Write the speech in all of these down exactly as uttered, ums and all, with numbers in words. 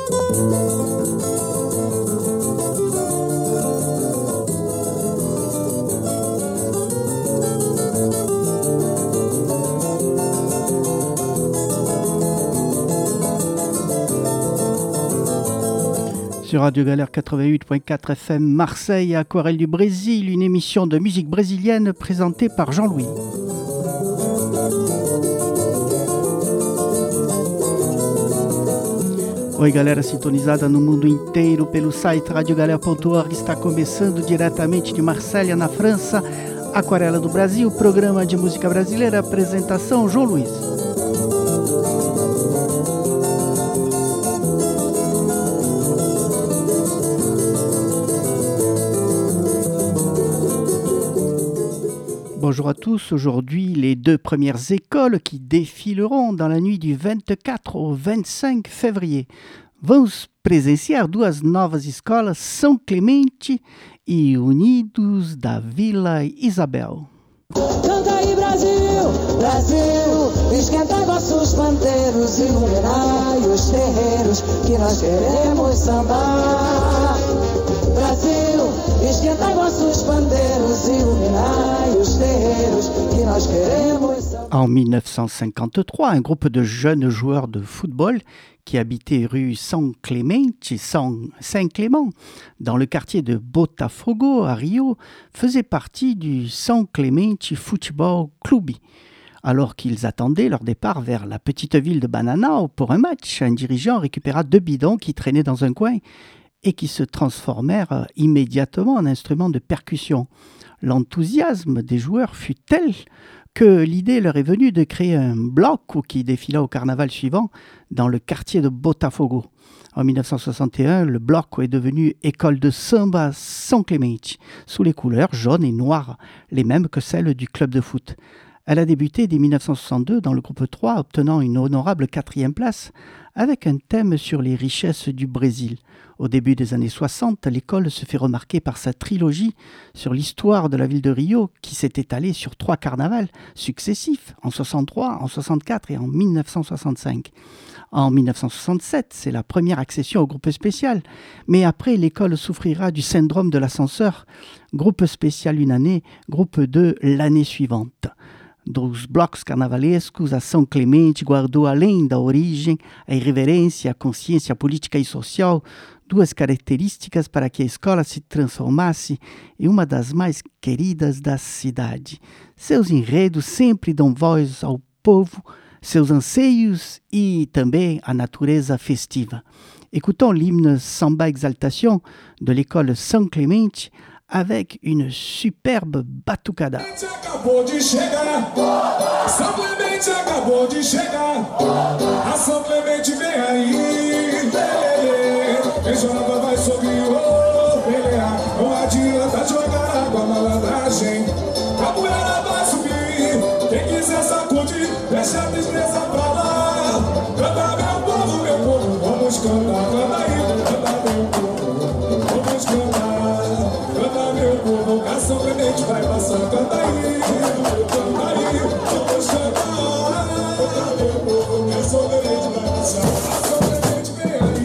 Sur Radio Galère quatre-vingt-huit point quatre F M Marseille, Aquarelle du Brésil, une émission de musique brésilienne présentée par Jean-Louis. Oi galera sintonizada no mundo inteiro pelo site radio galera ponto org, está começando diretamente de Marselha, na França, Aquarela do Brasil, programa de música brasileira, apresentação João Luiz. Bonjour à tous, aujourd'hui les deux premières écoles qui défileront dans la nuit du vingt-quatre au vingt-cinq février. Vamos presenciar duas novas escolas, São Clemente e Unidos da Vila Isabel. Canta aí Brasil, Brasil, esquenta vossos pandeiros, iluminai os terreiros que nós queremos sambar. Brasil, esquentai vossos pandeiros, iluminai os terreiros que nós queremos sambar. En dix-neuf cent cinquante-trois, un groupe de jeunes joueurs de football qui habitaient rue São Clemente, Saint-Clément, dans le quartier de Botafogo, à Rio, faisait partie du São Clemente Futebol Clube. Alors qu'ils attendaient leur départ vers la petite ville de Bananal pour un match, un dirigeant récupéra deux bidons qui traînaient dans un coin et qui se transformèrent immédiatement en instruments de percussion. L'enthousiasme des joueurs fut tel que l'idée leur est venue de créer un bloc qui défila au carnaval suivant dans le quartier de Botafogo. En dix-neuf cent soixante et un, le bloc est devenu École de Samba São Clemente, sous les couleurs jaunes et noires, les mêmes que celles du club de foot. Elle a débuté dès dix-neuf cent soixante-deux dans le groupe trois, obtenant une honorable quatrième place avec un thème sur les richesses du Brésil. Au début des années soixante, l'école se fait remarquer par sa trilogie sur l'histoire de la ville de Rio qui s'est étalée sur trois carnavals successifs, en soixante-trois, en soixante-quatre et en dix-neuf cent soixante-cinq. En dix-neuf cent soixante-sept, c'est la première accession au groupe spécial, mais après l'école souffrira du syndrome de l'ascenseur, groupe spécial une année, groupe deux l'année suivante. Dos blocos carnavalescos, a São Clemente guardou, além da origem, a irreverência, a consciência política e social, duas características para que a escola se transformasse em uma das mais queridas da cidade. Seus enredos sempre dão voz ao povo, seus anseios e também a natureza festiva. Écoutons l'hymne Samba Exaltation de l'école São Clemente avec une superbe batucada. Acabou de chegar, São Clemente acabou de chegar, a São Clemente vem aí, lelê, beijava vai subir, oh, pelear, não adianta jogar água, malandragem, a poeira vai subir, quem quiser sacudir, deixa a tristeza pra lá, canta meu povo, meu povo, vamos cantar, canta aí, canta meu povo, vamos cantar. A São Clemente vai passar, canta aí, canta aí, vamos cantar, canta meu povo, a São Clemente vai passar, a São Clemente vem aí.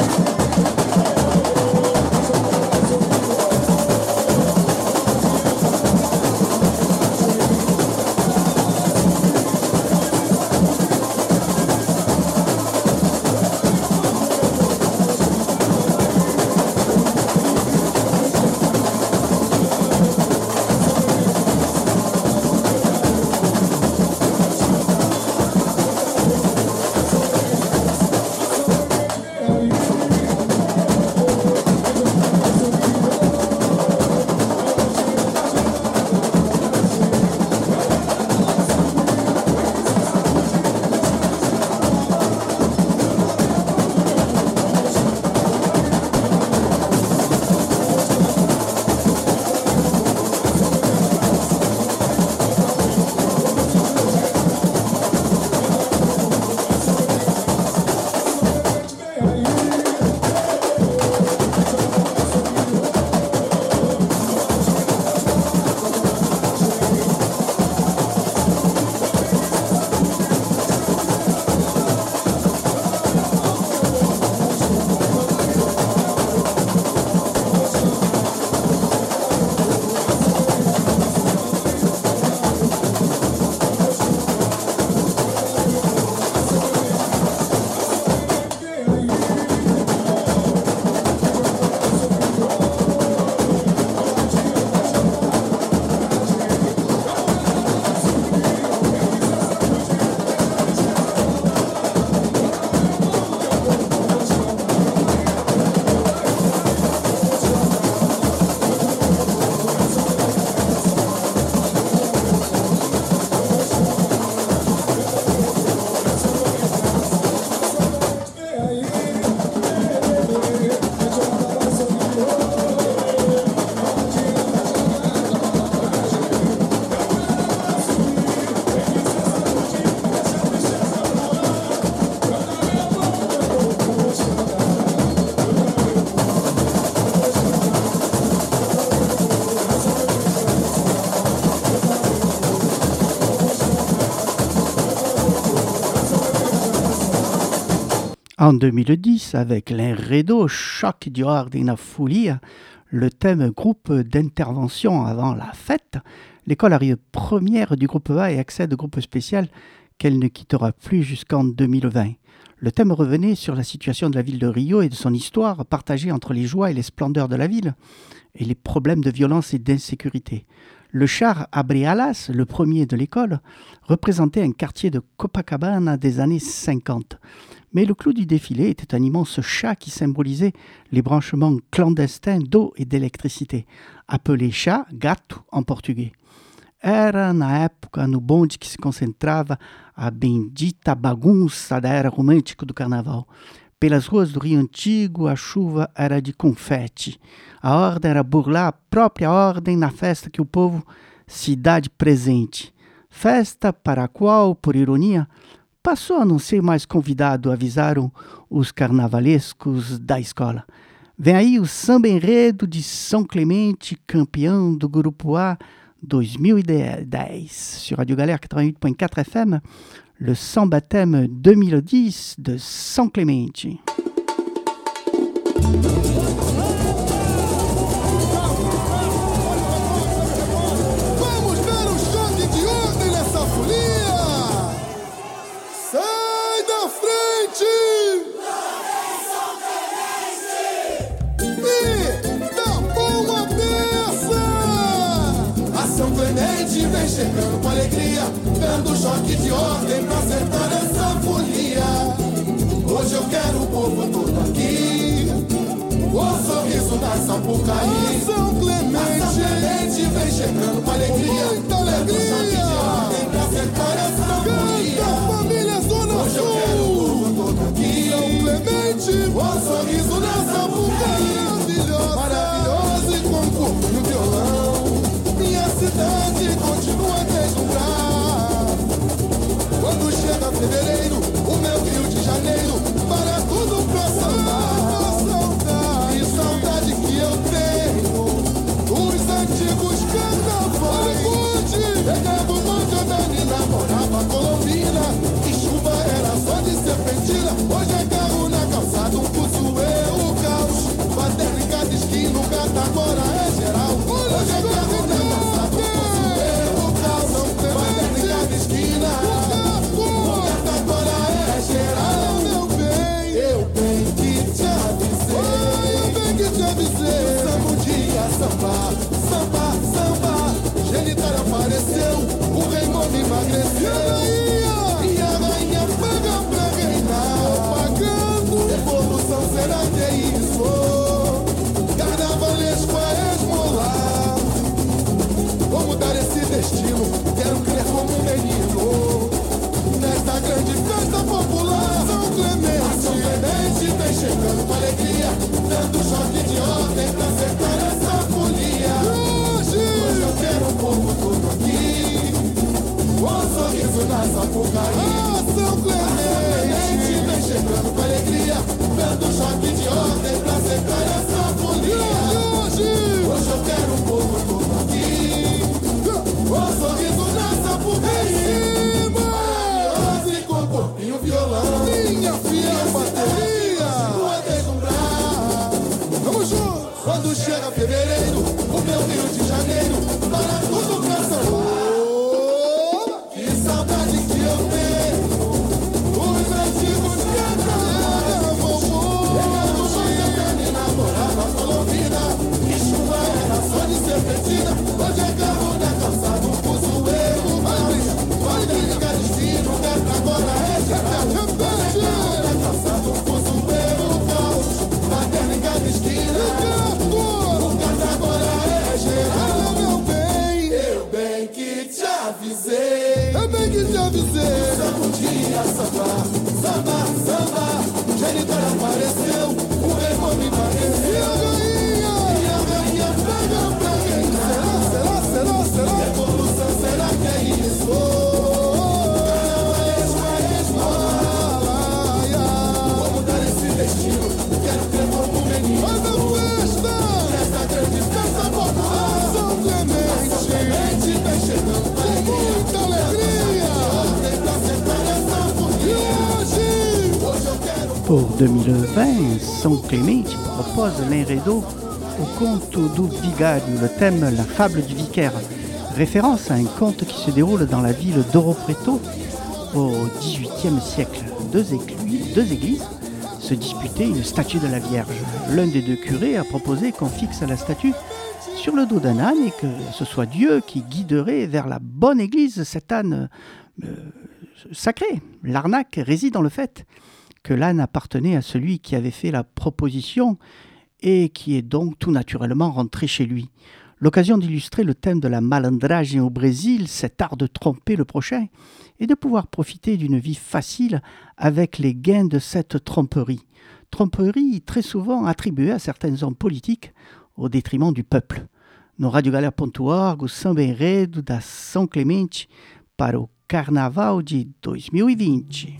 En deux mille dix, avec l'Enredo Choc di Ordine Folia, le thème groupe d'intervention avant la fête, l'école arrive première du groupe A et accède au groupe spécial qu'elle ne quittera plus jusqu'en deux mille vingt. Le thème revenait sur la situation de la ville de Rio et de son histoire partagée entre les joies et les splendeurs de la ville et les problèmes de violence et d'insécurité. Le char Abrialas, le premier de l'école, représentait un quartier de Copacabana des années cinquante. Mais le clou du défilé était un immense chat qui symbolisait les branchements clandestins d'eau et d'électricité, appelé chat gato en portugais. Era na época no bonde que se concentrava a bendita bagunça da era romântica do carnaval. Pelas ruas do Rio Antigo, a chuva era de confete. A ordem era burlar a própria ordem na festa que o povo se dá de presente. Festa para a qual, por ironia, passou a não ser mais convidado, avisaram os carnavalescos da escola. Vem aí o samba enredo de São Clemente, campeão do Grupo A dois mil e dez. Sur Radio Galère quatre-vingt-huit point quatre F M, le samba thème deux mille dix de São Clemente. Vamos dar um choque de ordem nessa folia! Sai da frente! E dá bom a peça! A São Clemente vem chegando com alegria, dando choque de ordem pra acertar essa folia. Hoje eu quero o povo todo aqui, o sorriso da Sapucaí. A São Clemente, a São Clemente vem chegando com alegria, muita alegria, dando choque de ordem pra acertar essa folia. Canta, família Zona Sul. Hoje eu quero o povo todo aqui, São Clemente, o sorriso da Sapucaí. Maravilhosa, maravilhosa e com corpo no violão, minha cidade continua a deslumbrar. Quando chega fevereiro, o meu Rio de Janeiro para tudo pra sambar. Saudade, que saudade que eu tenho dos antigos carnavais. Pegava o bonde andando e namorava Colombina, e chuva era só de serpentina. Hoje é carro na calçada, um fuzuê, o caos. Bater em cada esquina, o gato agora é geral. Hoje é carro na calçada, um fuzuê, o caos. Bater em cada esquina, o gato agora é geral. Meu bem, eu bem que te avisei, eu bem que te avisei. Samba um dia, samba, samba, samba. Genitário apareceu, o rei Momo emagreceu. E a rainha paga pra reinar, pagando. Evolução será que é isso? Carnavalesco a esmolar. Vou mudar esse destino, quero crer como um menino nesta grande festa popular. São Clemente, São Clemente vem chegando com alegria, dando choque de ordem pra acertar essa folia. Hoje, hoje eu quero o povo todo aqui, com um sorriso na Sapucaí. Ah, São Clemente vem chegando com alegria, dando choque de ordem pra acertar essa folia. Hoje, hoje eu quero o povo todo aqui, com um sorriso na Sapucaí. Maravilhosa e com corpinho violão, minha filha bateria, continua a deslumbrar. Vamos juntos! Quando chega fevereiro, o meu Rio de Janeiro para tudo pra sambar. Que saudade que eu tenho dos antigos carnavais. Pegando chantando e namorava Colombina, e chuva era só de serpentina. Hoje é carro na calçada, um fuzuê, o baile. Pode ligar destino, o gato agora é geral. Hoje é carro na calçada, um fuzuê, o caos. Bater em cada esquina, o gato agora é geral. Meu bem, eu bem que te avisei, eu bem que te avisei. Samba um dia, samba, samba, samba. Genitário apareceu, o rei Momo emagreceu. E a rainha pega pra reinar. Será, será, será, será? Evolução, será que é isso? Carnavalesco a esmolar. Vou mudar esse destino, quero crer como um menino. Faz a festa nessa grande festa popular. São Clemente, São Clemente vem chegando com muita alegria, ordem pra acertar essa folia. E hoje Pour deux mille vingt, São Clemente propose l'enredo au conte do Vigário, le thème La fable du vicaire, référence à un conte qui se déroule dans la ville d'Ouro Preto au dix-huitième siècle. Deux églises, deux églises se disputaient une statue de la Vierge. L'un des deux curés a proposé qu'on fixe la statue sur le dos d'un âne et que ce soit Dieu qui guiderait vers la bonne église cet âne euh, sacré. L'arnaque réside dans le fait que l'âne appartenait à celui qui avait fait la proposition et qui est donc tout naturellement rentré chez lui. L'occasion d'illustrer le thème de la malandragem au Brésil, cet art de tromper le prochain, et de pouvoir profiter d'une vie facile avec les gains de cette tromperie. Tromperie très souvent attribuée à certains hommes politiques au détriment du peuple. No Rádio Galera ponto org, o samba enredo da São Clemente para o Carnaval de dois mil e vinte.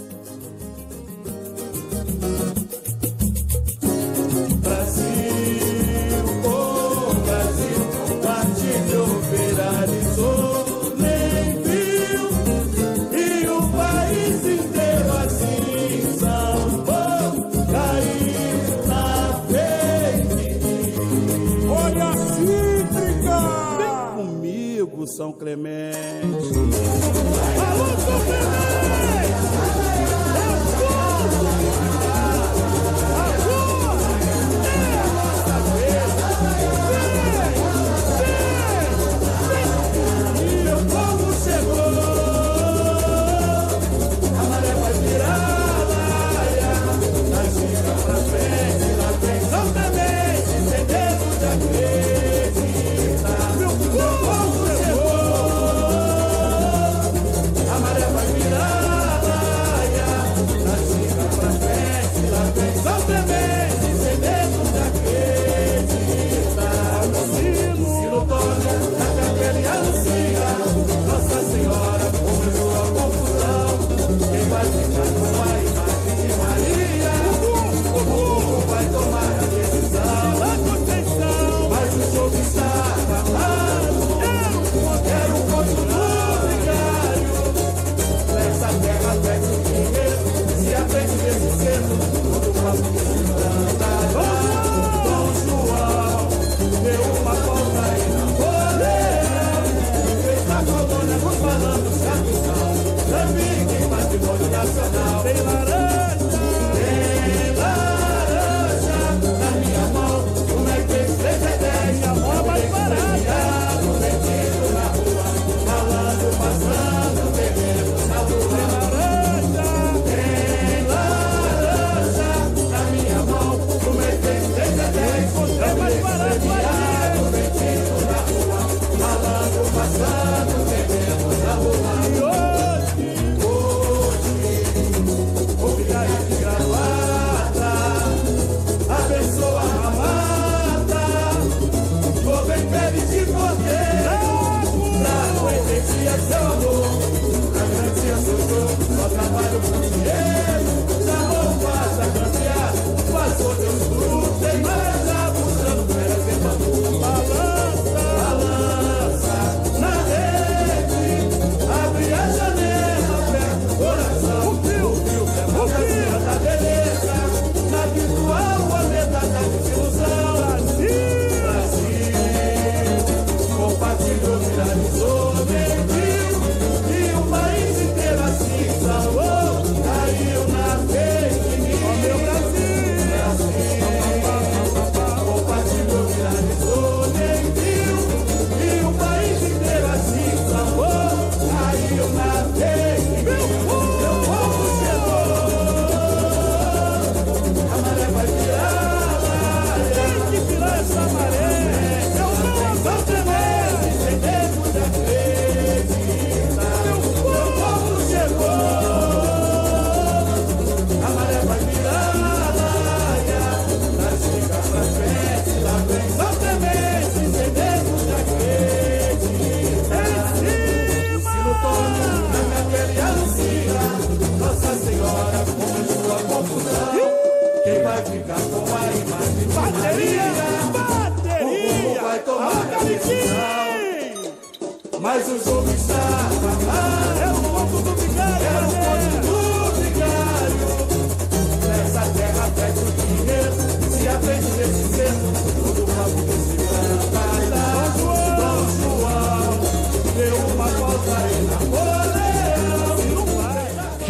São Clemente. Alô, São Clemente! E o povo chegou, a maré vai virar laia, da Chica pra frente, lá vem São Clemente, sem medo de acreditar. Meu povo chegou. A maré vai virar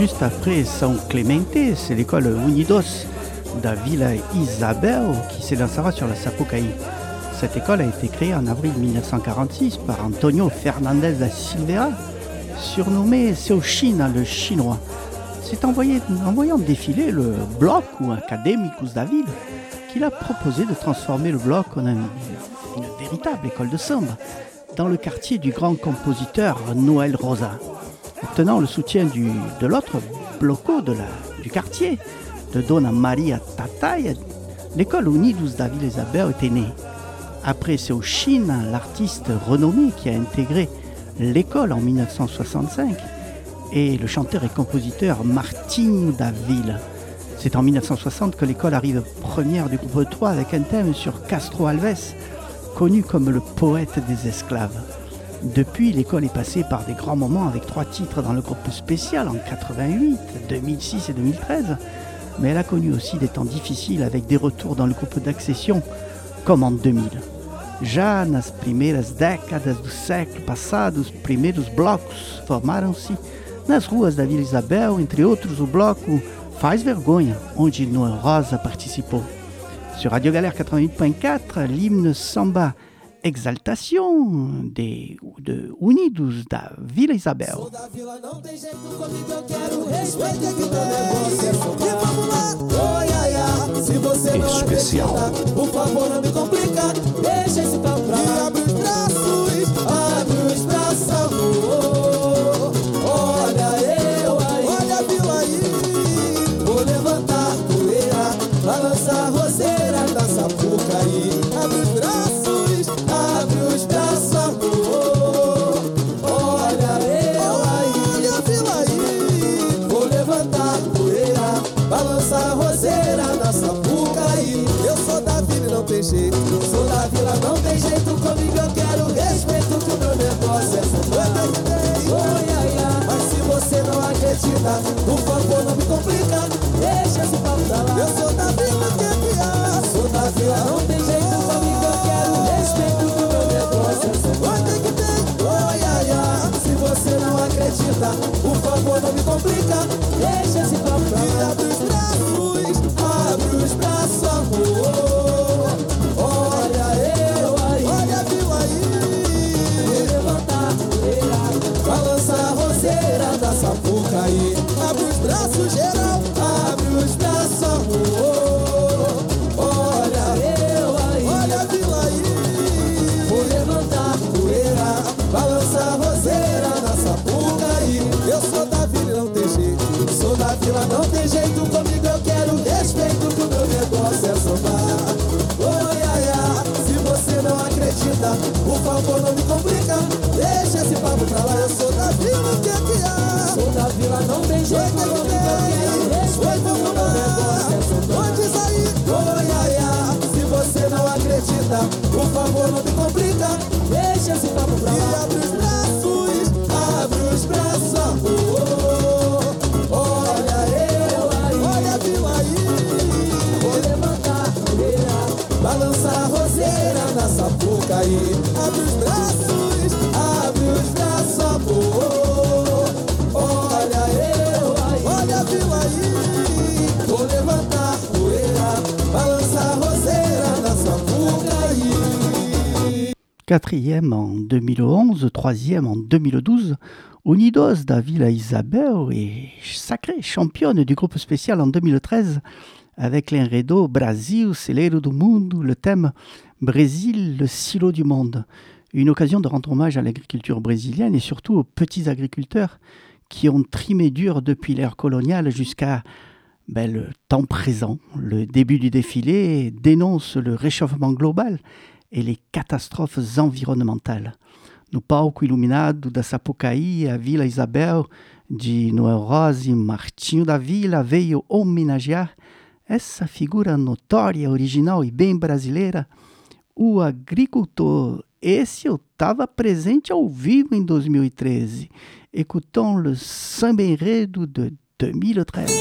juste après São Clemente, c'est l'école Unidos da Vila Isabel qui s'élancera sur la Sapucaí. Cette école a été créée en avril mille neuf cent quarante-six par Antonio Fernandez da Silveira, surnommé Seu China, le chinois. C'est en voyant défiler le bloc ou Académicos da Vila qu'il a proposé de transformer le bloc en une, une véritable école de samba dans le quartier du grand compositeur Noel Rosa. Obtenant le soutien du, de l'autre bloco de la, du quartier, de Dona Maria Tatay, l'école Unidos da Vila Isabel était née. Après Seu China, l'artiste renommé qui a intégré l'école en mille neuf cent soixante-cinq, et le chanteur et compositeur Martinho da Vila. C'est en mille neuf cent soixante que l'école arrive première du groupe trois avec un thème sur Castro Alves, connu comme le poète des esclaves. Depuis, l'école est passée par des grands moments avec trois titres dans le groupe spécial en quatre-vingt-huit, deux mille six et deux mille treize, mais elle a connu aussi des temps difficiles avec des retours dans le groupe d'accession comme en deux mille. Já nas primeiras décadas do século passado, os primeiros blocos formaram-se nas ruas da Vila Isabel, entre outros o bloco Faz Vergonha, onde Noel Rosa participou. Sur Radio Galère quatre-vingt-huit point quatre, l'hymne samba Exaltação de, de Unidos da Vila Isabel. Sou da vila, não tem jeito comigo, eu quero respeito aqui no negócio. E vamos lá, oi, ai, ai. Se você não Especial. acredita, por favor, não me complica. Deixa esse papo pra lá. E abre os braços, abre os braços, amor. Olha eu aí, olha a vila aí. Vou levantar poeira, balançar a roseira da Sapucaí. Abre os braços, abre os braços, amor. Olha eu aí, olha a vila aí. Vou levantar poeira, balançar a roseira da Sapucaí. Eu sou da vila e não tem jeito. Eu sou da vila, não tem jeito. Comigo eu quero respeito, que o meu negócio é sambar. Oi, ai, ai. Mas se você não acredita, por favor, não me complica. Deixa esse papo pra lá. Eu sou da vila, que é que há? Sou da vila, não tem jeito. Comigo eu quero respeito, que o meu negócio é sambar. Tem que ter. Oi, ai, ai. Se você não acredita, por favor, não me complica. Deixa esse papo pra lá. Abre os braços, abre os braços, amor. Olha eu aí, olha a vila aí. Vou levantar a poeira, balançar a roseira da Sapucaí. Abre os braços, geral, abre os braços, amor. Olha eu aí, olha a vila aí. Vou levantar a poeira, balançar a roseira da Sapucaí. Eu sou da vila e não tem jeito. Sou da vila, não tem jeito. Comigo eu quero respeito, que o meu negócio é sambar. Oi, ai, ai. Se você não acredita, por favor, não me complica. Deixa esse papo pra lá. Eu sou da vila, o que é que há? Sou da vila, não tem jeito. Comigo eu quero respeito, que o meu negócio é sambar. Diz aí, oi, ai, ai. Se você não acredita, por favor, não me complica. Deixa esse papo pra lá. E abre os braços, abre os braços, amor. Olha eu aí, olha a vila aí. Vou levantar a poeira, balançar a roseira da Sapucaí. Abre os braços, abre os braços, amor. Olha eu aí, olha a vila aí. Vou levantar a poeira, balançar a roseira da Sapucaí. Quatrième en deux mille onze, troisième en deux mille douze, Unidos da Vila Isabel est sacrée championne du groupe spécial en deux mille treize avec l'enredo Brasil, celeiro do mundo, le thème Brésil, le silo du monde. Une occasion de rendre hommage à l'agriculture brésilienne et surtout aux petits agriculteurs qui ont trimé dur depuis l'ère coloniale jusqu'à ben, le temps présent. Le début du défilé dénonce le réchauffement global et les catastrophes environnementales. No palco iluminado da Sapucaí, a Vila Isabel, de Noel Rosa e Martinho da Vila, veio homenagear essa figura notória, original e bem brasileira, o agricultor. Esse eu estava presente ao vivo em dois mil e treze. Écoutons le samba enredo de deux mille treize.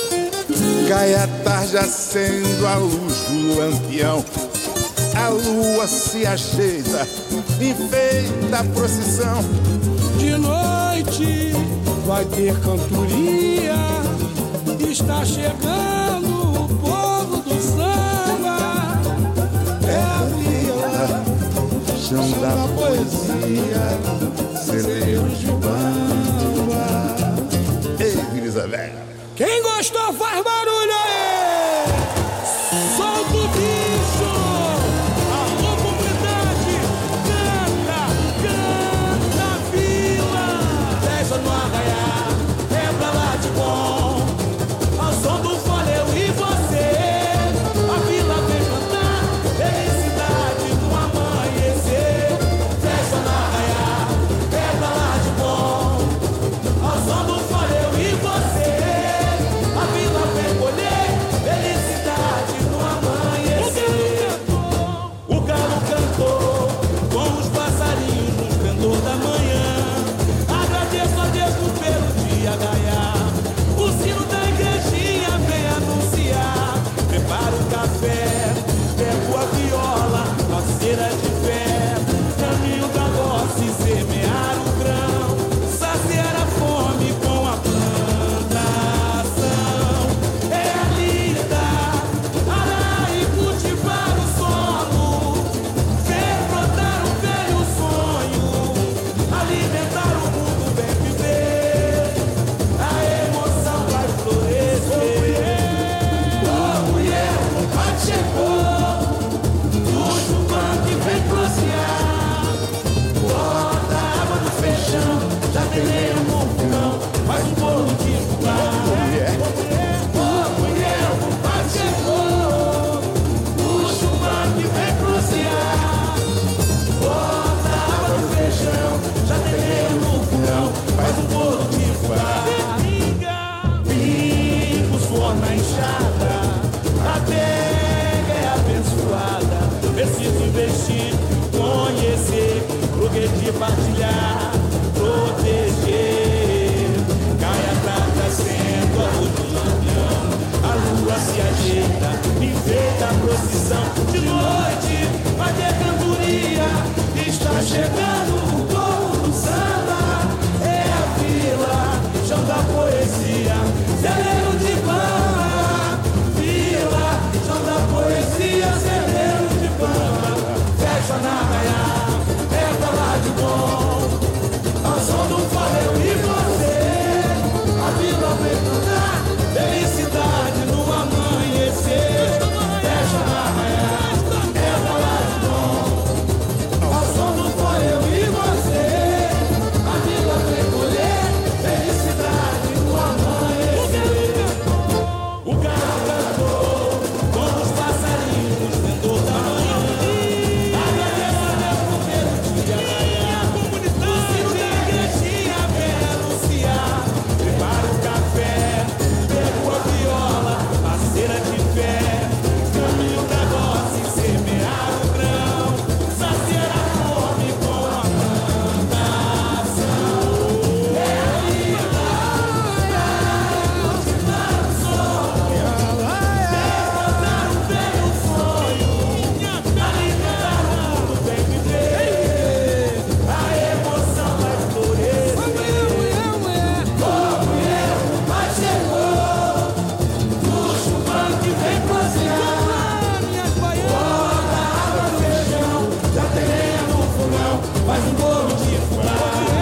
Cai a tarde, acendo a luz do lampião. A lua se ajeita, enfeita a procissão. De noite vai ter cantoria Está chegando o povo do samba. É a vila, Chão da poesia, celeiros de bamba. Ei, Vila Isabel. Quem gostou faz barulho aí! Solta o bicho! Alô, comunidade! Canta, canta, vila! Deixa no arraiar, é pra lá de bom. Ao som do foleu e você, a vila vem cantar, felicidade no amanhecer. Deixa no arraiar, é pra lá de bom. Ao som do foleu e você, a vila vem colher felicidade no amanhecer. O galo cantou com os passarinhos no esplendor da manhã. Agradeço a Deus por pelo dia raiar. O sino da igrejinha vem anunciar. Prepara o café, pego a viola, a cera de fé. Caminho da roça e semear o grão. Saciar a fome com a plantação. É a lida, arar e cultivar o solo. Ver brotar um velho sonho. Alimentar o mundo, bem viver. A emoção vai florescer. Oh, mulher, o combate chegou. O chupão que vem prosear. Bota a água no feijão, já tem lenha no fogão. Faz um bolo de fubá. Oh, mulher, o combate chegou. O chupão que vem prosear. Bota a água no feijão, já tem lenha no fogão. Faz um bolo de fubá. Limpa o suor na enxada. A terra é abençoada. Preciso investir, conhecer, progredir, partilhar, proteger. Cai a prata sendo a união. A lua se ajeita, enfeita a procissão. De noite vai ter cantoria. Está chegando o povo do samba. É a vila, chão da poesia, celeiro de bamba. Vila, chão da poesia, celeiro de bamba. Fecha na raia, é pra lá de bom. Ao som do foleu e você, a vila vem cantar, felicidade no amanhecer. Fecha na raia, é pra lá de bom. Ao som do foleu e você, a vila vem colher, felicidade no amanhecer. O galo cantou com os passarinhos no esplendor da manhã. Agradeço a Deus por pelo dia raiar. O sino da igrejinha vem anunciar. Prepara o café, pego a viola, a cera de fé. Caminho da roça e semear o grão. Saciar a fome com a plantação. É a vida, cultivar o solo. Derrotar um velho sonho. Alimentar o mundo, bem viver. A emoção vai florescer. Oh, mulher, o pai chegou. O chupão que vem prosear. Bota água no feijão, já tem lenha no fogão. Faz um bolo de fubá.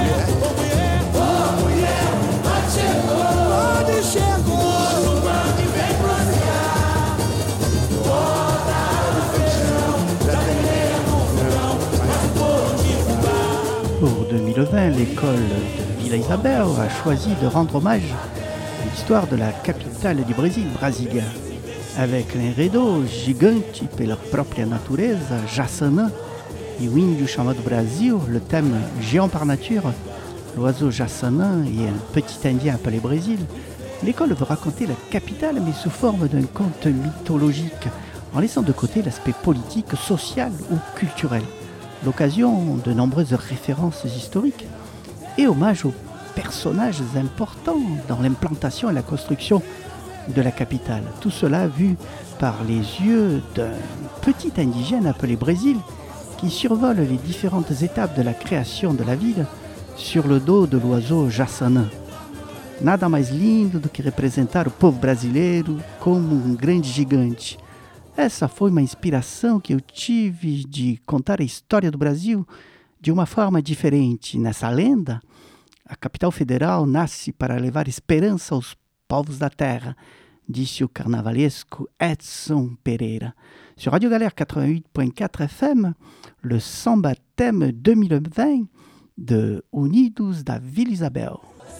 Oh, mulher, o pai chegou. Onde chegou? O chupão que vem prosear. Bota água no feijão, já tem lenha no fogão. Faz um bolo de fubá. Pour deux mille vingt, l'école de Vila Isabel a choisi de rendre hommage à l'histoire de la capitale du Brésil, Brasilia, avec l'enredo gigante pela própria natureza, Jaçanã, e o índio chamado Brasil, le thème géant par nature, l'oiseau Jaçanã et un petit indien appelé Brésil. L'école veut raconter la capitale, mais sous forme d'un conte mythologique, en laissant de côté l'aspect politique, social ou culturel. L'occasion de nombreuses références historiques et hommage aux personnages importants dans l'implantation et la construction de la capitale. Tout cela vu par les yeux d'un petit indigène appelé Brésil qui survole les différentes étapes de la création de la ville sur le dos de l'oiseau Jaçanã. Nada mais lindo do que representar o povo brasileiro como um grande gigante. Essa foi uma inspiração que eu tive de contar a história do Brasil de uma forma diferente. Nessa lenda, a capital federal nasce para levar esperança aos povos da terra, disse o carnavalesco Edson Pereira. Sur Radio Galère quatre-vingt-huit point quatre F M, le Samba Thème deux mille vingt de Unidos da Vila Isabel.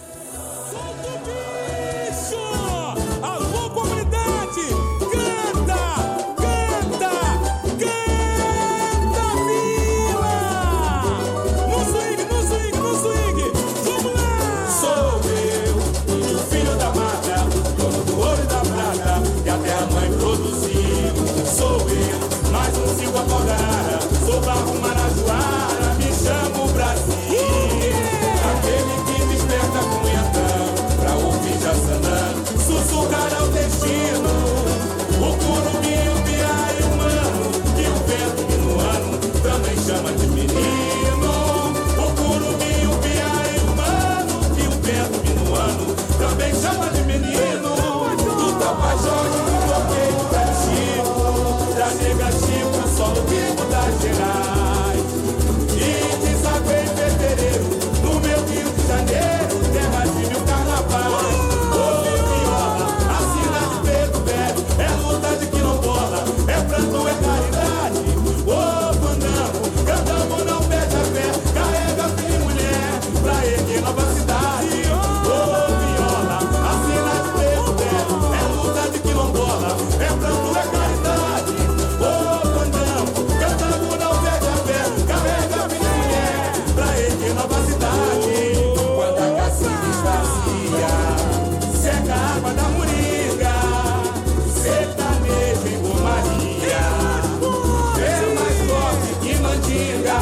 Alô, comunidade! Canta! Canta! Canta, Vila! No swing, no swing, no swing! Vamos lá! Sou eu, o filho da mata, dono do ouro e da prata, que a terra mãe produziu. Sou eu, mais um Silva Algarara, sou barro marajoara, me chamo Brasil. Aquele que desperta cunhatão, pra ouvir Jassanã, sussurrar ao destino. O curumim, o piá e o mano, que o vento minuano também chama de menino. O curumim, o piá e o mano, que o vento minuano também chama de menino. Do Tapajós, do bloqueio da Chico, da Nega Chico, solo vivo das Gerais. E de Saguei Fevereiro, no meu Rio de Janeiro, terra de mil carnavais. Ô viola, assina de preto velho, é luta de quilombola, é pranto, é caridade. Ô fandango, cantamos, não perde a fé, carrega filho e mulher, pra erguer nova cidade. Ô viola, assina de preto velho, é luta de quilombola, é pranto, é caridade. Ô fandango, cantamos, não perde a fé, carrega filho e mulher, pra erguer nova cidade. Quando a cacique esvazia, seca a água da moringa, sertanejo em Gomaria, é mais forte que mandinga.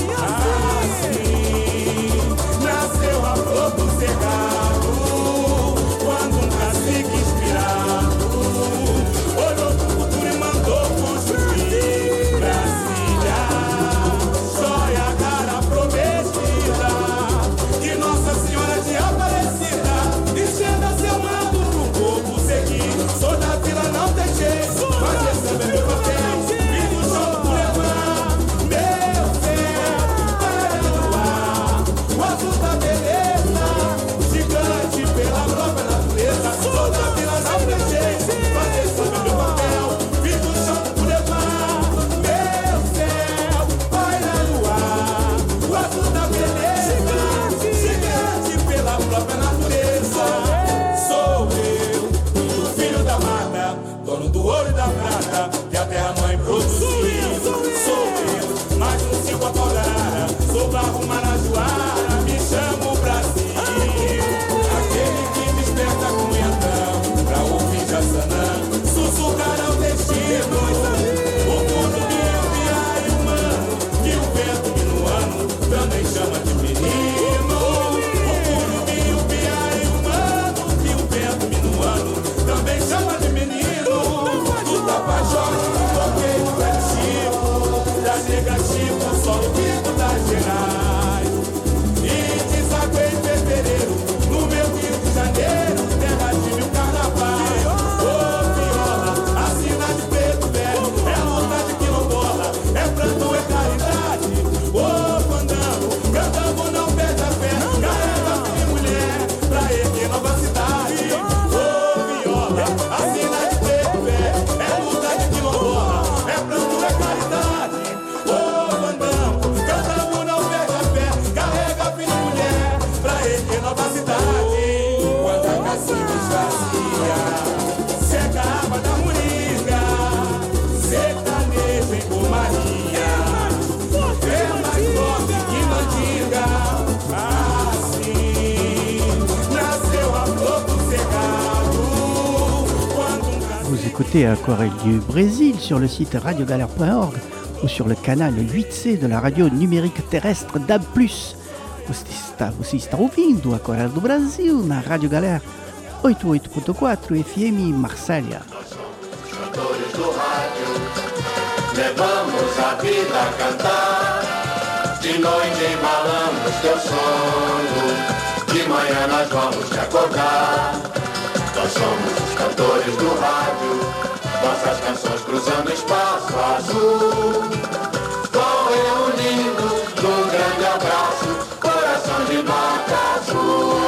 Assim nasceu a flor do cerrado, quando um cacique inspirado olhou pro futuro e mandou construir Brasília, joia, cara prometida, que Nossa Senhora de Aparecida estenda seu manto pro povo seguir. Sou da vila, não tem jeito, mas esse é meu papel. Filho, choro por levar meu céu para o ar, o azul da beleza, gigante pela própria natureza. Sou da vila, não tem jeito, mas esse é meu papel. Filho, choro por levar meu céu para o ar, o azul da beleza, gigante pela própria natureza. Sou eu, o filho da mata, dono do ouro e da prata, que a terra mãe produziu. Sou eu, mais um Silva Algarara, sou barro marajoara, me chamo Brasil. Aquele que desperta cunhatão, pra ouvir Jassanã, sussurrar ao destino. O curumim, o piá e o mano, que o vento minuano também chama de menino. O curumim, o piá e o mano, que o vento minuano também chama de menino. Do Tapajós, do bloqueio da Chico, da Nega Chico, solo vivo das Gerais. E de Saguei Fevereiro, no meu Rio de Janeiro, terra de mil carnavais. Ô viola, assina de preto velho, é luta de quilombola, é pranto, é caridade. Ô fandango, cantamos, não perde a fé, carrega filho e mulher, pra erguer nova cidade. Ô viola, assina de preto velho, é luta de quilombola, é pranto, é caridade. Ô fandango, cantamos, não perde a fé, carrega filho e mulher, pra erguer nova cidade. Quando a cacique esvazia, seca a água da moringa, sertanejo em Gomaria, é mais forte que mandinga. Assim nasceu a flor do cerrado, quando um cacique... Vous écoutez Aquarelle du Brésil sur le site radio galère point org ou sur le canal huit C de la radio numérique terrestre D A B plus. Você está, você está ouvindo Aquarelle do Brasil na Rádio Galera oitenta e oito ponto quatro F M Marsella. Cantores do rádio, levamos a vida a cantar. De noite embalamos teu sono, de manhã Amanhã nós vamos te acordar. Nós somos os cantores do rádio, nossas canções cruzando o espaço azul. Vão reunidos num grande abraço, coração de nota azul.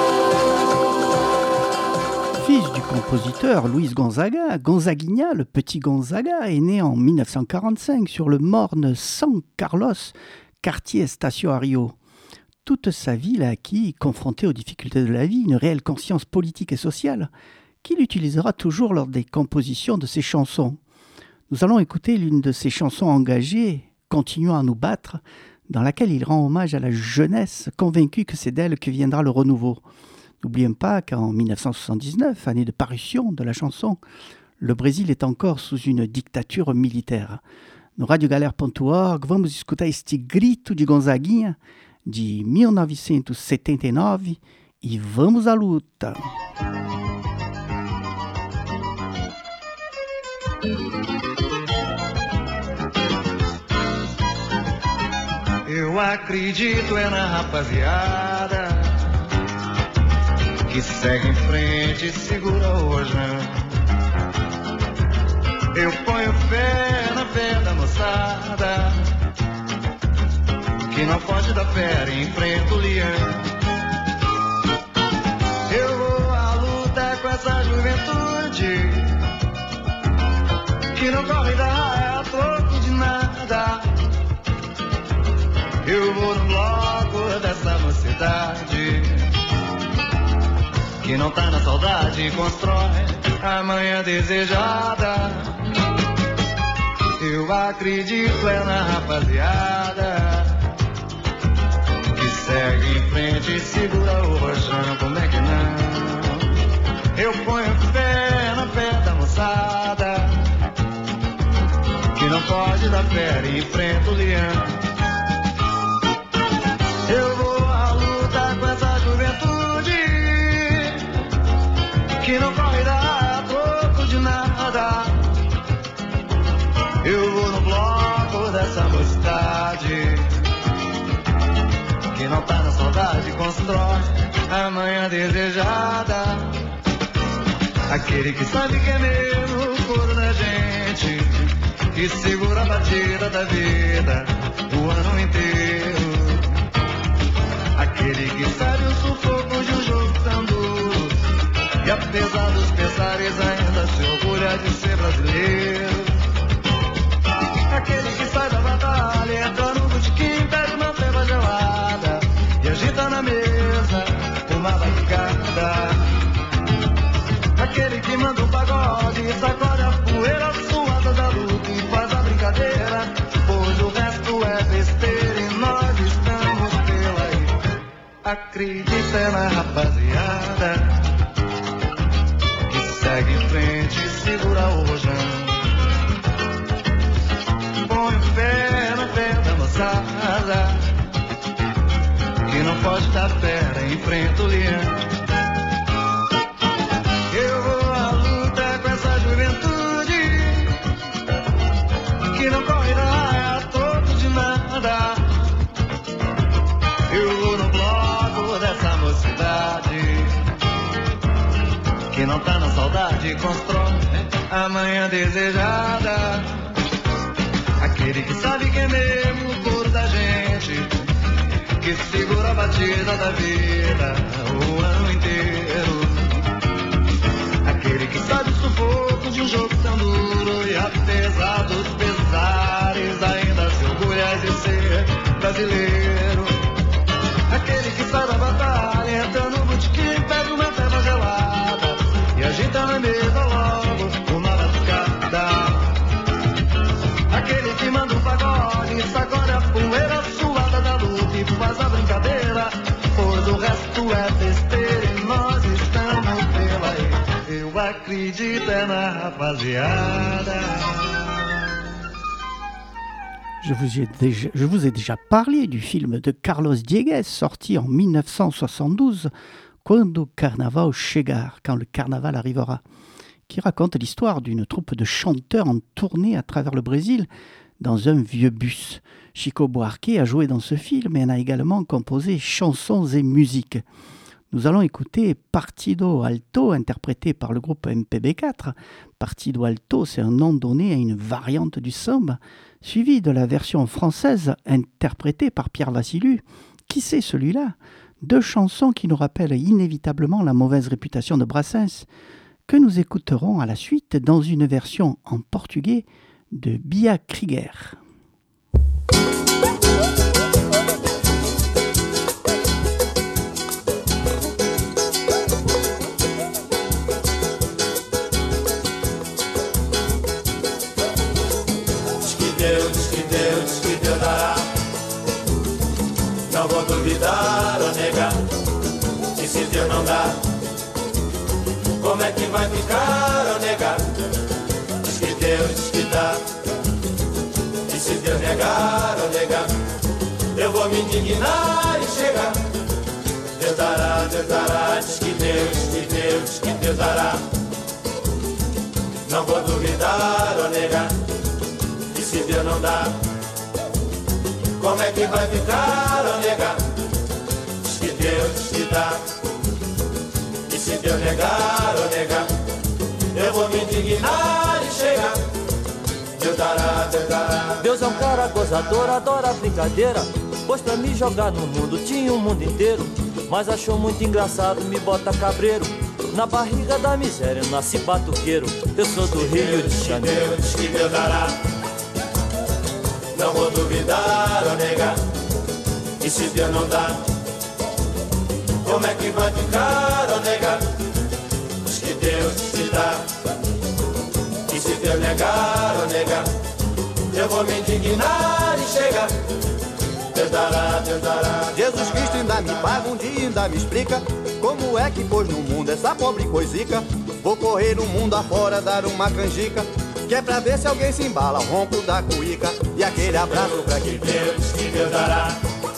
Fils du compositeur Luis Gonzaga, Gonzaguinha, le petit Gonzaga, est né en mille neuf cent quarante-cinq sur le morne San Carlos, quartier Estacio à Rio. Toute sa vie, il a acquis, confronté aux difficultés de la vie, une réelle conscience politique et sociale qu'il utilisera toujours lors des compositions de ses chansons. Nous allons écouter l'une de ses chansons engagées, Continuons à nous battre, dans laquelle il rend hommage à la jeunesse, convaincu que c'est d'elle que viendra le renouveau. N'oublions pas qu'en mille neuf cent soixante-dix-neuf, année de parution de la chanson, le Brésil est encore sous une dictature militaire. No radio galera ponto org vamos escutar este grito de Gonzaguinha de mil novecentos e setenta e nove e vamos à luta! Eu acredito é na rapaziada que segue em frente e segura o rojão. Eu ponho fé na fé da moçada que não foge da fé e enfrenta o leão. Eu vou à luta com essa juventude que não corre da raia a troco de nada. Eu vou no bloco dessa mocidade que não tá na saudade e constrói a manhã desejada. Eu acredito é na rapaziada que segue em frente e segura o rojão, como é que não? Eu ponho fé na fé da moçada que não pode dar fé e enfrenta o leão. Eu vou à luta com essa juventude que não corre da troco de nada. Eu vou no bloco dessa mocidade que não tá na saudade, constrói a manhã desejada. Aquele que sabe que é mesmo o coro da gente, que segura a batida da vida o ano inteiro. Aquele que sabe o sufoco de um jogo tão duro e apesar dos pesares ainda se orgulha de ser brasileiro. Aquele que sai da batalha, entra no botequim, pede uma ceva gelada e agita na mesa uma barricada. Aquele que manda um pagode e sacode a poeira suada da luta e faz a brincadeira, pois o resto é besteira e nós estamos pela aí. Acredita na rapaziada que segue em frente e segura o rojão. Põe fé na fé da moçada que não pode dar fé, enfrenta o leão. Eu vou à luta com essa juventude que não corre na raia a troco de nada. Eu vou no bloco dessa mocidade que não tá na saudade e constrói a manhã desejada. Aquele que sabe que é mesmo o coro da gente, que segura a batida da vida o ano inteiro. Aquele que sabe o sufoco de um jogo tão duro e apesar dos pesares ainda se orgulha de ser brasileiro. Aquele que sai da batalha, entra no botequim, pega uma ceva gelada e agita na mesa logo uma batucada. Aquele que manda um pagode, sacode a poeira suada da luta e faz a brincadeira, pois o resto é besteira e nós estamos pela aí. Eu acredito é na rapaziada. Je vous, ai déjà, je vous ai déjà parlé du film de Carlos Diegues, sorti en mille neuf cent soixante-douze, Quando Carnaval chegar, quand le carnaval arrivera, qui raconte l'histoire d'une troupe de chanteurs en tournée à travers le Brésil dans un vieux bus. Chico Buarque a joué dans ce film et en a également composé chansons et musiques. Nous allons écouter Partido Alto, interprété par le groupe M P B quatre. Partido Alto, c'est un nom donné à une variante du samba, suivi de la version française interprétée par Pierre Vassilou. Qui c'est celui-là? Deux chansons qui nous rappellent inévitablement la mauvaise réputation de Brassens, que nous écouterons à la suite dans une version en portugais de Bia Krieger. Não vou duvidar ou negar, e se Deus não dá, como é que vai ficar ou negar? Diz que Deus, diz que dá, e se Deus negar ou negar, eu vou me indignar e chegar. Deus dará, Deus dará, diz que Deus, diz que Deus, diz que Deus dará. Não vou duvidar ou negar, e se Deus não dá, como é que vai ficar ou negar? Diz que Deus, diz que dá, e se Deus negar ou negar, eu vou me indignar e chegar. Deus dará, Deus dará. Deus é um cara gozador, adora brincadeira, pois pra me jogar no mundo tinha o mundo inteiro, mas achou muito engraçado, me bota cabreiro. Na barriga da miséria nasci batuqueiro, eu sou do Rio de Janeiro. Deus, diz que Deus dará, não vou duvidar ou negar, e se Deus não dá, como é que vai ficar ou negar? Diz que Deus, diz que dá, e se Deus negar ou negar, eu vou me indignar e chegar. Deus dará, Deus dará. Jesus Cristo ainda me paga, um dia ainda me explica como é que pôs no mundo essa pobre coisica. Vou correr o mundo afora, dar uma canjica, que é pra ver se alguém se embala, o ronco da cuíca. E aquele abraço pra quem Deus, que Deus dará,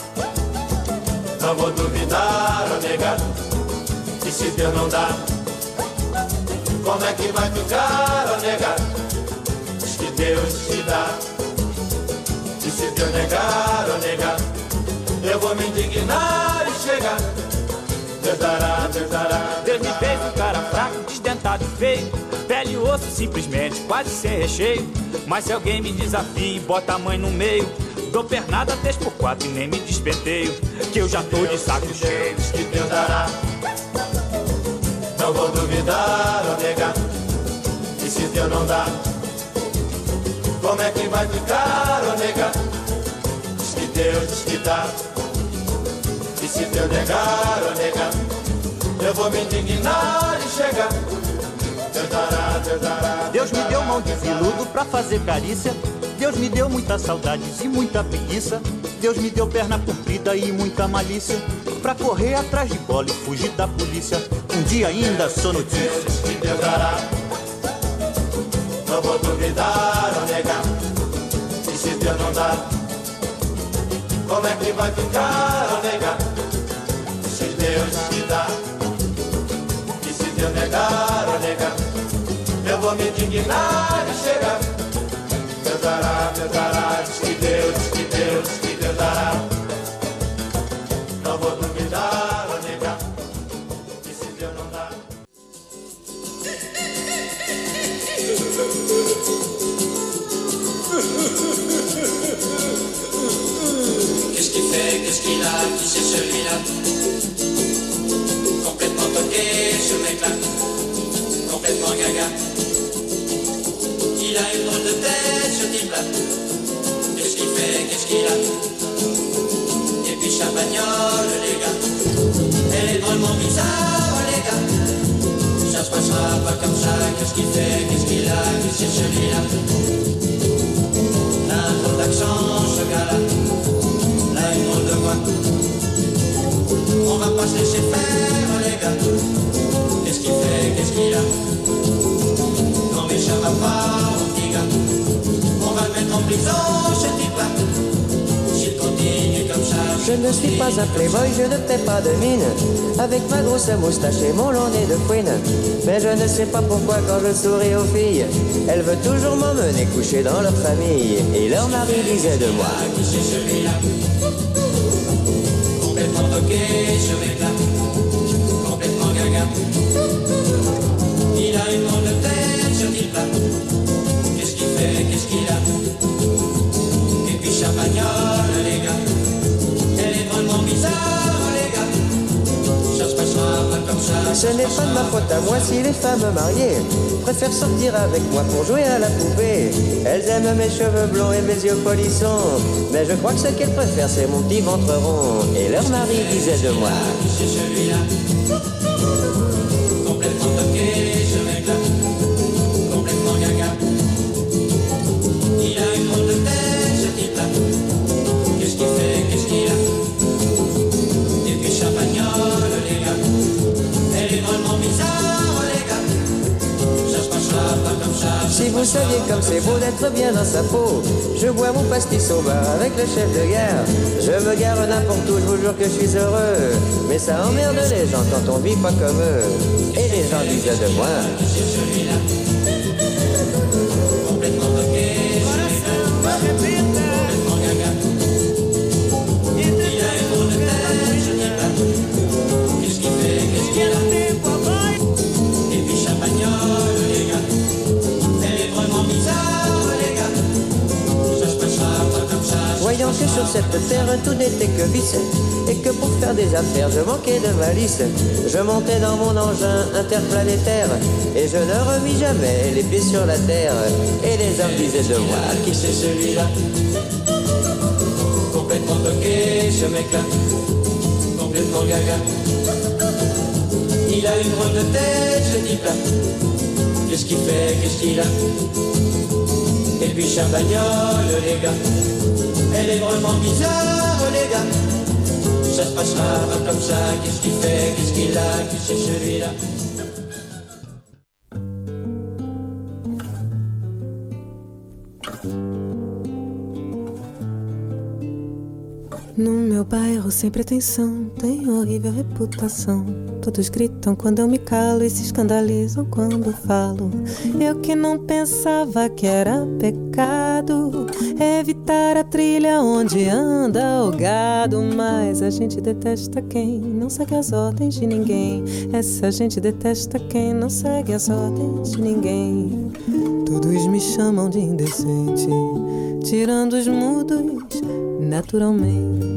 não vou duvidar ou negar, e se Deus não dá, como é que vai ficar ou negar? Diz que Deus te dá, e se Deus negar ou negar, eu vou me indignar e chegar. Deus dará, Deus dará. Deus me fez um cara fraco, desdentado e feio, pele e osso simplesmente, quase sem recheio. Mas se alguém me desafia e bota a mãe no meio, dou pernada três por quatro e nem me despenteio, que eu já tô de saco cheio. Deus, que Deus dará, não vou duvidar ou negar, e se Deus não dá, como é que vai ficar ou negar? Diz que Deus, diz que dá, e se Deus negar ou negar, eu vou me indignar e chegar. Deus dará, Deus dará. Deus me deu mão de veludo pra fazer carícia, Deus me deu muitas saudades e muita preguiça, Deus me deu perna comprida e muita malícia, pra correr atrás de bola e fugir da polícia. Um dia ainda sou notícia. Deus, que Deus dará, não vou duvidar ou negar, e se Deus não dá, como é que vai ficar ou negar? Se Deus te dá, e se Deus negar ou negar, eu vou me indignar e chegar. Deus dará, Deus dará, diz que Deus, diz que Deus, diz que Deus dará, não vou duvidar ou negar, e se Deus não dá. Qu'est-ce qu'il fait, qu'est-ce qu'il a, qui c'est celui-là? Complètement toqué ce mec-là, complètement gaga. Il a une drôle de tête ce type-là. Qu'est-ce qu'il fait, qu'est-ce qu'il a? Et puis sa bagnole les gars, elle est drôlement bizarre les gars. Ça se passera pas comme ça, qu'est-ce qu'il fait, qu'est-ce qu'il a, qui c'est celui-là? Il a un drôle d'accent ce gars-là, là une drôle de voix. On va pas se laisser faire les gars. Qu'est-ce qu'il fait, qu'est-ce qu'il a? Non mais ça va pas mon petit gars, on va le mettre en prison ce type-là. S'il continue comme ça. Je ne suis pas un playboy, je ne fais pas de mine, avec ma grosse moustache et mon long nez de fouine. Mais je ne sais pas pourquoi quand je souris aux filles, elles veulent toujours m'emmener coucher dans leur famille. Et leur mari disait de moi, qui c'est celui-là? Complètement toqué ce mec-là. Il a une drôle de tête, ce type-là. Qu'est-ce qu'il fait, qu'est-ce qu'il a? Et puis Champagnole, les gars. Elle est vraiment bizarre, les gars. Ça se passera pas comme ça. Ce n'est pas de ma faute à moi si les femmes mariées préfèrent sortir avec moi pour jouer à la poupée. Elles aiment mes cheveux blonds et mes yeux polissons, mais je crois que ce qu'elles préfèrent c'est mon petit ventre rond. Et leur mari disait de moi: c'est celui-là. Complètement toqué, ce mec-là. Complètement gaga. Il a une drôle de tête, ce type-là. Qu'est-ce qu'il fait, qu'est-ce qu'il a? Et puis Champagnole, les gars. Elle est vraiment bizarre, les gars. Ça se passera pas comme ça. Si vous saviez comme c'est beau d'être bien dans sa peau. Je bois mon pastis au bar avec le chef de gare. Je me gare n'importe où, je vous jure que je suis heureux. Mais ça emmerde les gens quand on vit pas comme eux. Et les gens disaient de moi: c'est celui-là. Complètement toqué, celui-là. Complètement gaga. Il a une drôle de tête, ce type-là. Qu'est-ce qu'il fait, qu'est-ce qu'il a? Et puis Champagnole, les gars. Elle est vraiment bizarre, les gars. Ça se passera pas comme ça. Voyant que sur cette terre tout n'était que vice, et que pour faire des affaires je manquais de malice, je montais dans mon engin interplanétaire, et je ne remis jamais les pieds sur la terre. Et les hommes disaient de moi: qui c'est celui-là? Complètement toqué, ce mec-là. Complètement gaga. Il a une drôle de tête, ce type-là. Qu'est-ce qu'il fait, qu'est-ce qu'il a? Et puis Champagnole, les gars. Elle est vraiment bizarre, les gars. Ça se passera pas comme ça. Qu'est-ce qu'il fait, qu'est-ce qu'il a? Qui c'est celui-là? No meu bairro sempre tem som, tem horrível reputação. Todos gritam quando eu me calo e se escandalizam quando falo. Eu que não pensava que era pecado evitar a trilha onde anda o gado. Mas a gente detesta quem não segue as ordens de ninguém. Essa gente detesta quem não segue as ordens de ninguém. Todos me chamam de indecente, tirando os mudos naturalmente.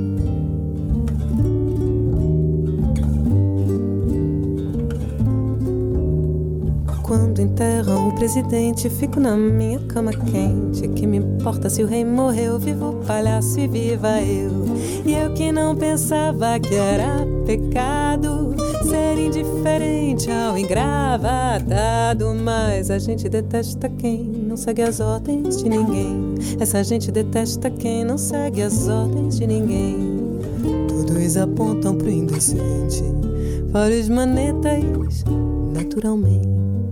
Quando enterram o presidente, fico na minha cama quente. Que me importa se o rei morreu, viva o palhaço e viva eu. E eu que não pensava que era pecado ser indiferente ao engravatado. Mas a gente detesta quem não segue as ordens de ninguém. Essa gente detesta quem não segue as ordens de ninguém. Todos apontam pro indecente, vários manetas naturalmente.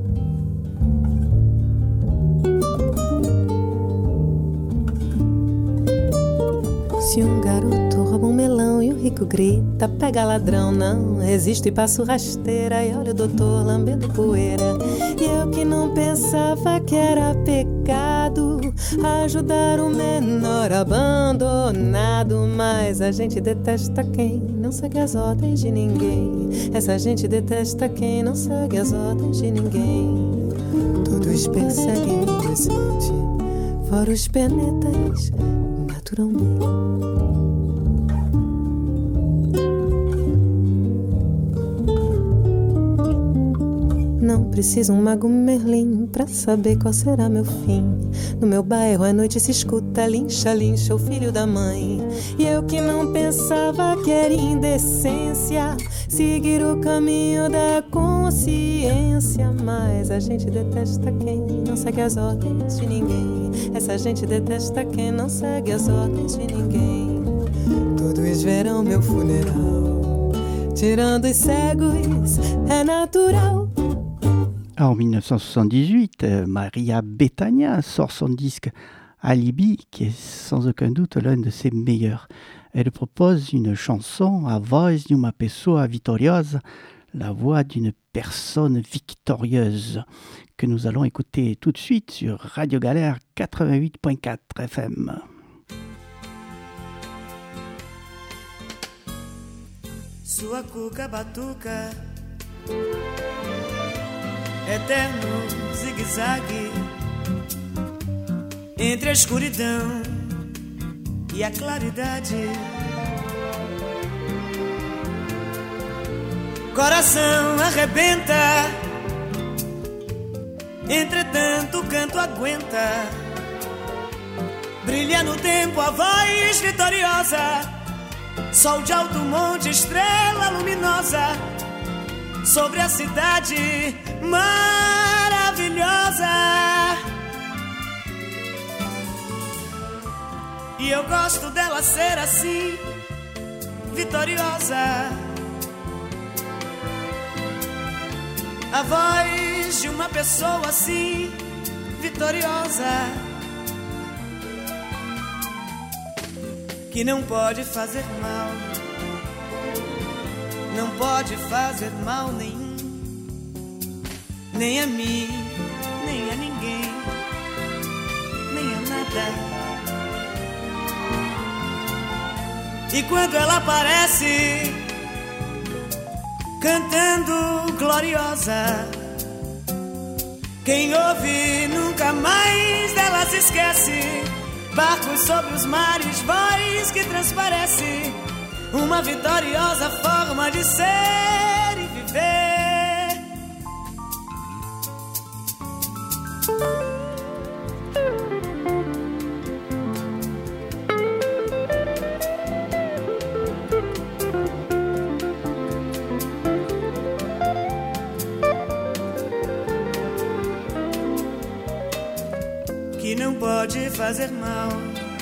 Se um garoto rouba um melão e o rico grita: pega ladrão, não resisto e passo rasteira. E olha o doutor lambendo poeira. E eu que não pensava que era pecado ajudar o menor abandonado. Mas a gente detesta quem não segue as ordens de ninguém. Essa gente detesta quem não segue as ordens de ninguém. Todos perseguem o indecente, fora os penetas naturalmente. Não preciso um mago Merlin pra saber qual será meu fim. No meu bairro à noite se escuta lincha, lincha o filho da mãe. E eu que não pensava que era indecência seguir o caminho da consciência. Mas a gente detesta quem não segue as ordens de ninguém. Essa gente detesta quem não segue as ordens de ninguém. Todos verão meu funeral, tirando os cegos, é natural. En dix-neuf cent soixante-dix-huit, Maria Bethânia sort son disque Alibi, qui est sans aucun doute l'un de ses meilleurs. Elle propose une chanson à voz de uma pessoa vitoriosa, la voix d'une personne victorieuse, que nous allons écouter tout de suite sur Radio Galère quatre-vingt-huit point quatre F M. Sua cuca batuca Eterno zigue-zague entre a escuridão e a claridade. Coração arrebenta, entretanto o canto aguenta. Brilha no tempo a voz vitoriosa, sol de alto monte, estrela luminosa, sobre a cidade maravilhosa. E eu gosto dela ser assim, vitoriosa. A voz de uma pessoa assim, vitoriosa, que não pode fazer mal, não pode fazer mal nenhum, nem a mim, nem a ninguém, nem a nada. E quando ela aparece cantando gloriosa, quem ouve nunca mais dela se esquece. Barcos sobre os mares, voz que transparece, uma vitoriosa forma de ser e viver. Que não pode fazer mal,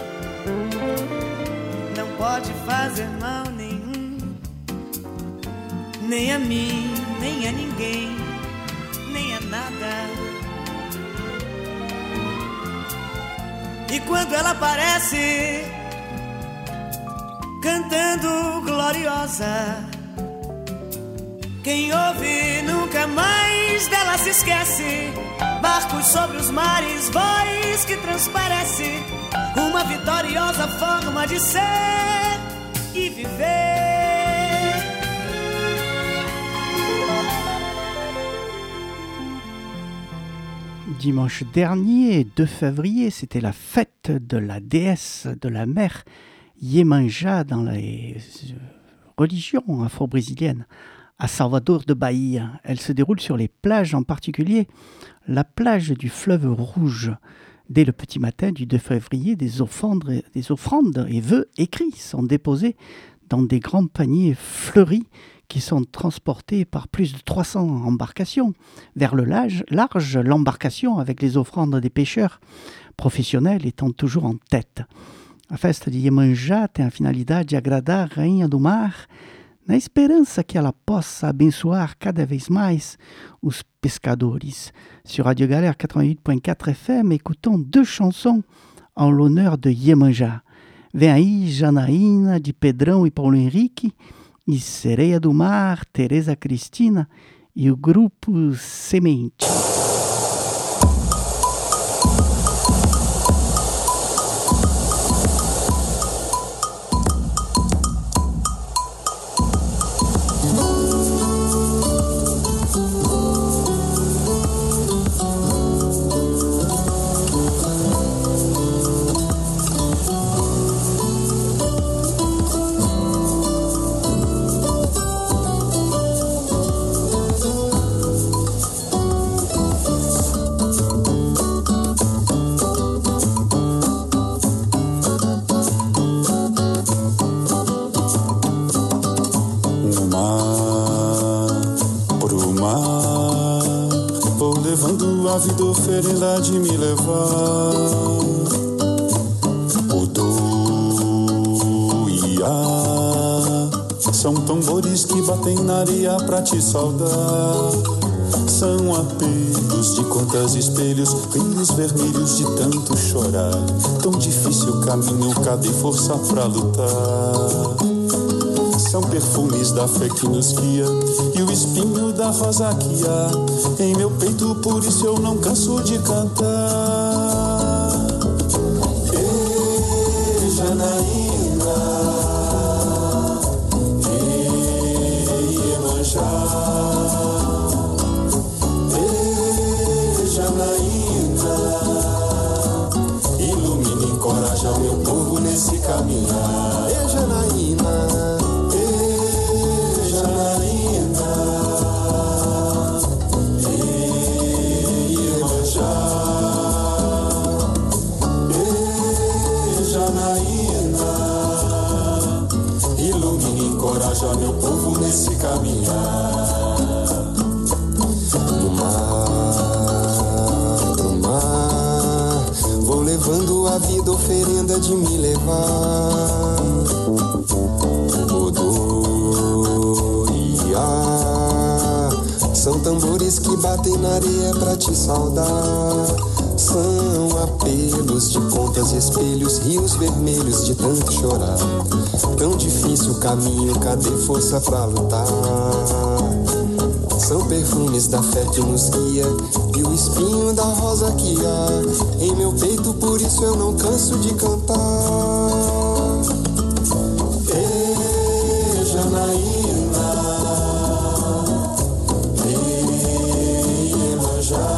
não pode fazer mal nenhum, nem a mim, nem a ninguém, nem a nada. E quando ela aparece cantando gloriosa, quem ouve nunca mais dela se esquece. Barcos sobre os mares, voz que transparece, uma vitoriosa forma de ser e viver. Dimanche dernier, deux février, c'était la fête de la déesse de la mer Iemanjá dans les religions afro-brésiliennes à Salvador de Bahia. Elle se déroule sur les plages, en particulier la plage du fleuve Rouge. Dès le petit matin du deux février, des offrandes, des offrandes et vœux écrits sont déposés dans des grands paniers fleuris qui sont transportés par plus de trois cents embarcations. Vers le large, large, l'embarcation avec les offrandes des pêcheurs professionnels étant toujours en tête. A festa de Iemanjá tem a finalidade de agradar a Rainha do Mar, na esperança que ela possa abençoar cada vez mais os pescadores. Sur Radio Galère quatre-vingt-huit point quatre F M, écoutons deux chansons en l'honneur de Iemanjá. Vem aí Janaína, de Pedrão e Paulo Henrique, e Sereia do Mar, Tereza Cristina e o grupo Semente. A vida oferenda de me levar. O do e a são tambores que batem na areia pra te saudar. São apelos de quantos espelhos, rios vermelhos de tanto chorar. Tão difícil o caminho, cadê força pra lutar? São perfumes da fé que nos guia e o espinho da rosa que há em meu peito, por isso eu não canso de cantar. Ei, Janaína, ei, Iemanjá, encoraja meu povo nesse caminhar. E Janaína, e Janaína, e Iemanjá, e Janaína, ilumina e encoraja meu povo nesse caminhar. No mar, no mar, vou levando a vida, oferenda de me levar. Odoiá, são tambores que batem na areia pra te saudar. São apelos de contas e espelhos, rios vermelhos de tanto chorar. Tão difícil o caminho, cadê força pra lutar? São perfumes da fé que nos guia e o espinho da rosa que há em meu peito, por isso eu não canso de cantar. E Janaína, e Iemanjá,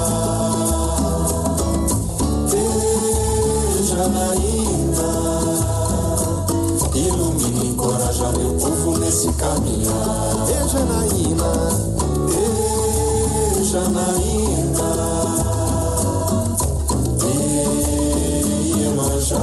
e Janaína, ilumina e encoraja meu povo nesse caminhar. E Janaína, Janaína, e Iemanjá,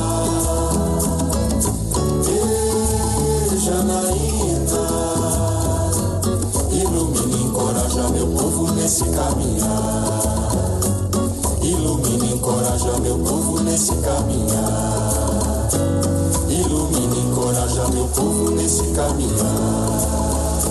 e Janaína, ilumina e encoraja meu povo nesse caminhar. Ilumina e encoraja meu povo nesse caminhar. Ilumina e encoraja meu povo nesse caminhar.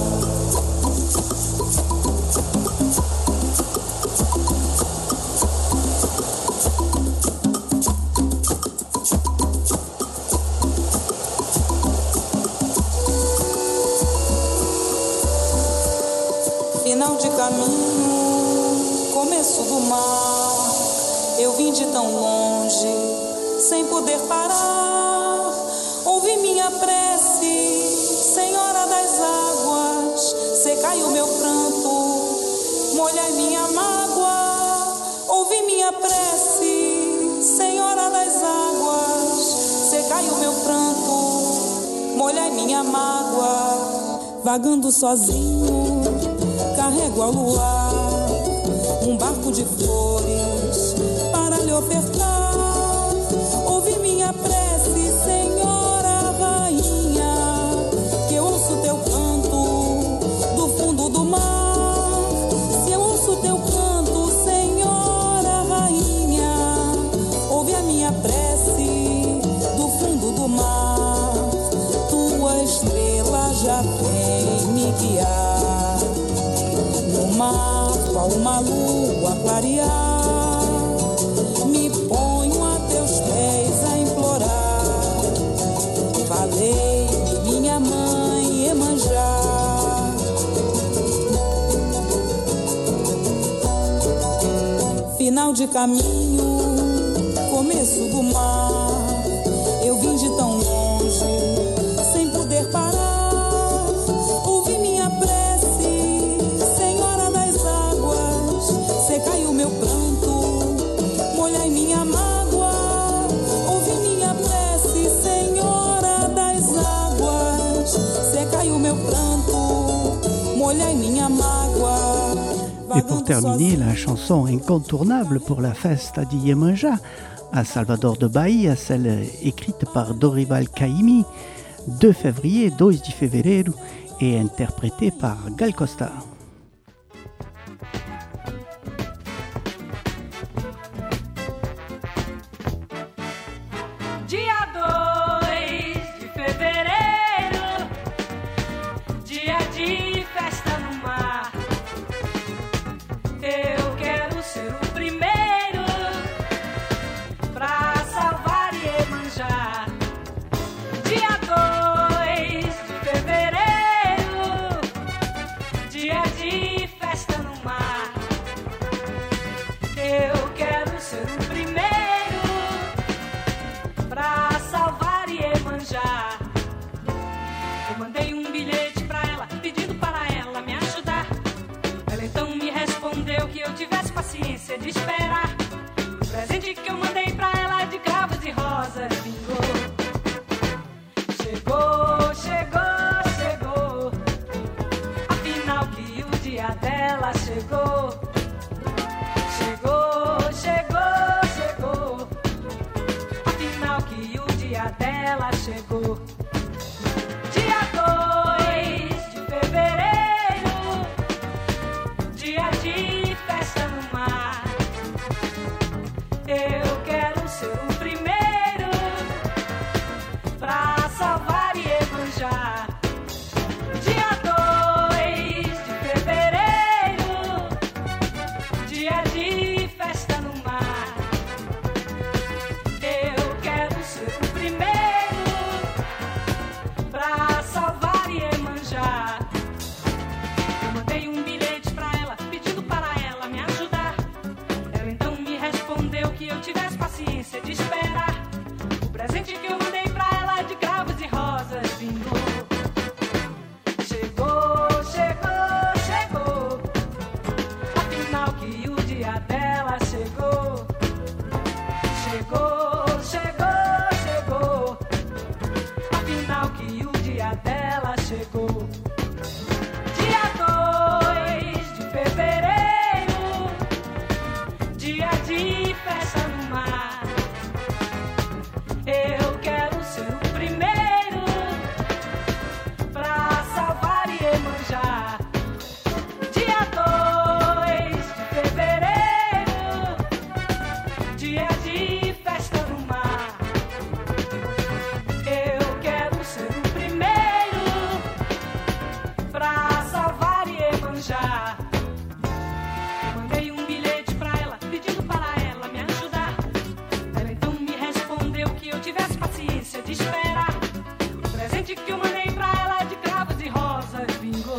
Final de caminho, começo do mar. Eu vim de tão longe, sem poder parar. Ouvi minha prece, Senhora das águas. Secai o meu pranto, molhai minha mágoa. Ouvi minha prece, Senhora das águas. Secai o meu pranto, molhai minha mágoa. Vagando sozinho, carrego ao luar um barco de flores para lhe ofertar. Ouvi minha prece, Senhora Rainha, que eu ouço teu canto do fundo do mar. Se eu ouço teu canto, Senhora Rainha, ouve a minha prece do fundo do mar. Tua estrela já vem me guiar no mar, qual uma lua clarear. Me ponho a teus pés a implorar. Valei, minha mãe Iemanjá. Final de caminho, começo do mar. Eu vim de tão longe, sem poder parar. Ouvi minha prece, Senhora das águas. Secai o meu pranto, molhai minha mágoa. Ouvi minha prece, Senhora das águas. Secai o meu pranto, molhai minha mágoa. Et pour terminer, la chanson incontournable pour la festa di Iemanjá à Salvador de Bahia, celle écrite par Dorival Caymmi, deux février, dois de fevereiro, et interprétée par Gal Costa. Dia dois de fevereiro, dia de festa no mar. Eu quero ser o primeiro pra salvar Iemanjá. Dia dois de fevereiro, dia de festa no mar. Eu quero ser o primeiro pra salvar Iemanjá. Eu mandei um bilhete pra ela, pedindo para ela me ajudar. Ela então me respondeu que eu tivesse paciência de esperar. O presente que eu mandei pra ela de cravos e rosas dia dela chegou. Dia dois de fevereiro, dia de festa no mar. Eu quero ser o primeiro pra salvar e emanjar. Dia dois de fevereiro, dia de festa no mar. Eu quero ser o primeiro pra salvar e emanjar. Eu mandei um bilhete pra ela, pedindo para ela me ajudar. Ela então me respondeu que eu tivesse paciência de esperar. O presente que eu mandei pra ela de cravos e rosas vingou. Chegou, chegou, chegou. Afinal que o dia dela chegou. Chegou, chegou, chegou. Afinal que o dia dela chegou. Dia dois de fevereiro, dia de festa no mar. Eu quero ser o primeiro pra salvar e emanjar. Dia dois de fevereiro, dia de festa no mar. Eu quero ser o primeiro pra salvar e emanjar. Mandei um bilhete pra ela, pedindo para ela me ajudar. Ela então me respondeu que eu tivesse paciência de esperar. O presente que eu mandei pra ela de cravos e rosas vingou.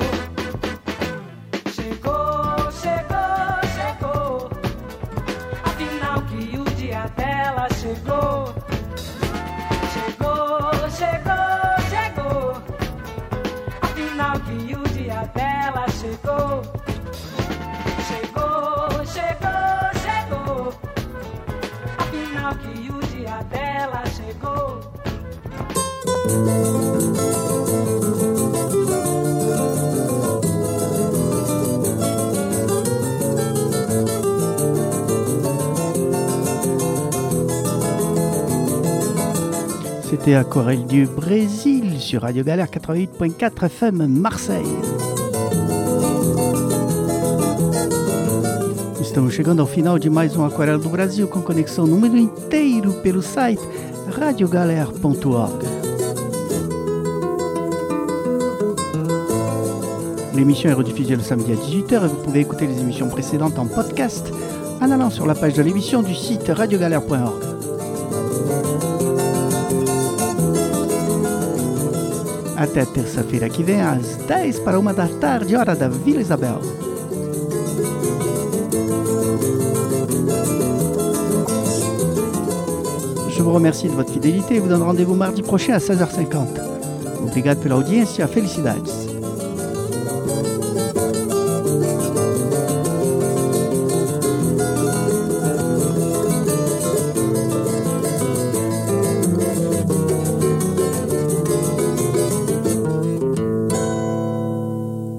Chegou, chegou, chegou. Afinal que o dia dela chegou. Chegou, chegou, chegou. Afinal que o dia dela chegou. Chegou, chegou, chegou. Afinal que o dia dela chegou. C'était Aquarelle du Brésil sur Radio Galère quatre-vingt-huit point quatre F M Marseille. Estamos chegando ao final de mais um Aquarela do Brasil com conexão no mundo inteiro pelo site radio galère ponto org. L'émission est rediffusée le samedi à dix-huit heures et vous pouvez écouter les émissions précédentes en podcast en allant sur la page de l'émission du site radio galère point org. Até terça-feira que vem, às dez para uma da tarde, hora da Vila Isabel. Je vous remercie de votre fidélité et vous donne rendez-vous mardi prochain à seize heures cinquante. Obrigado pela audiência, felicidades.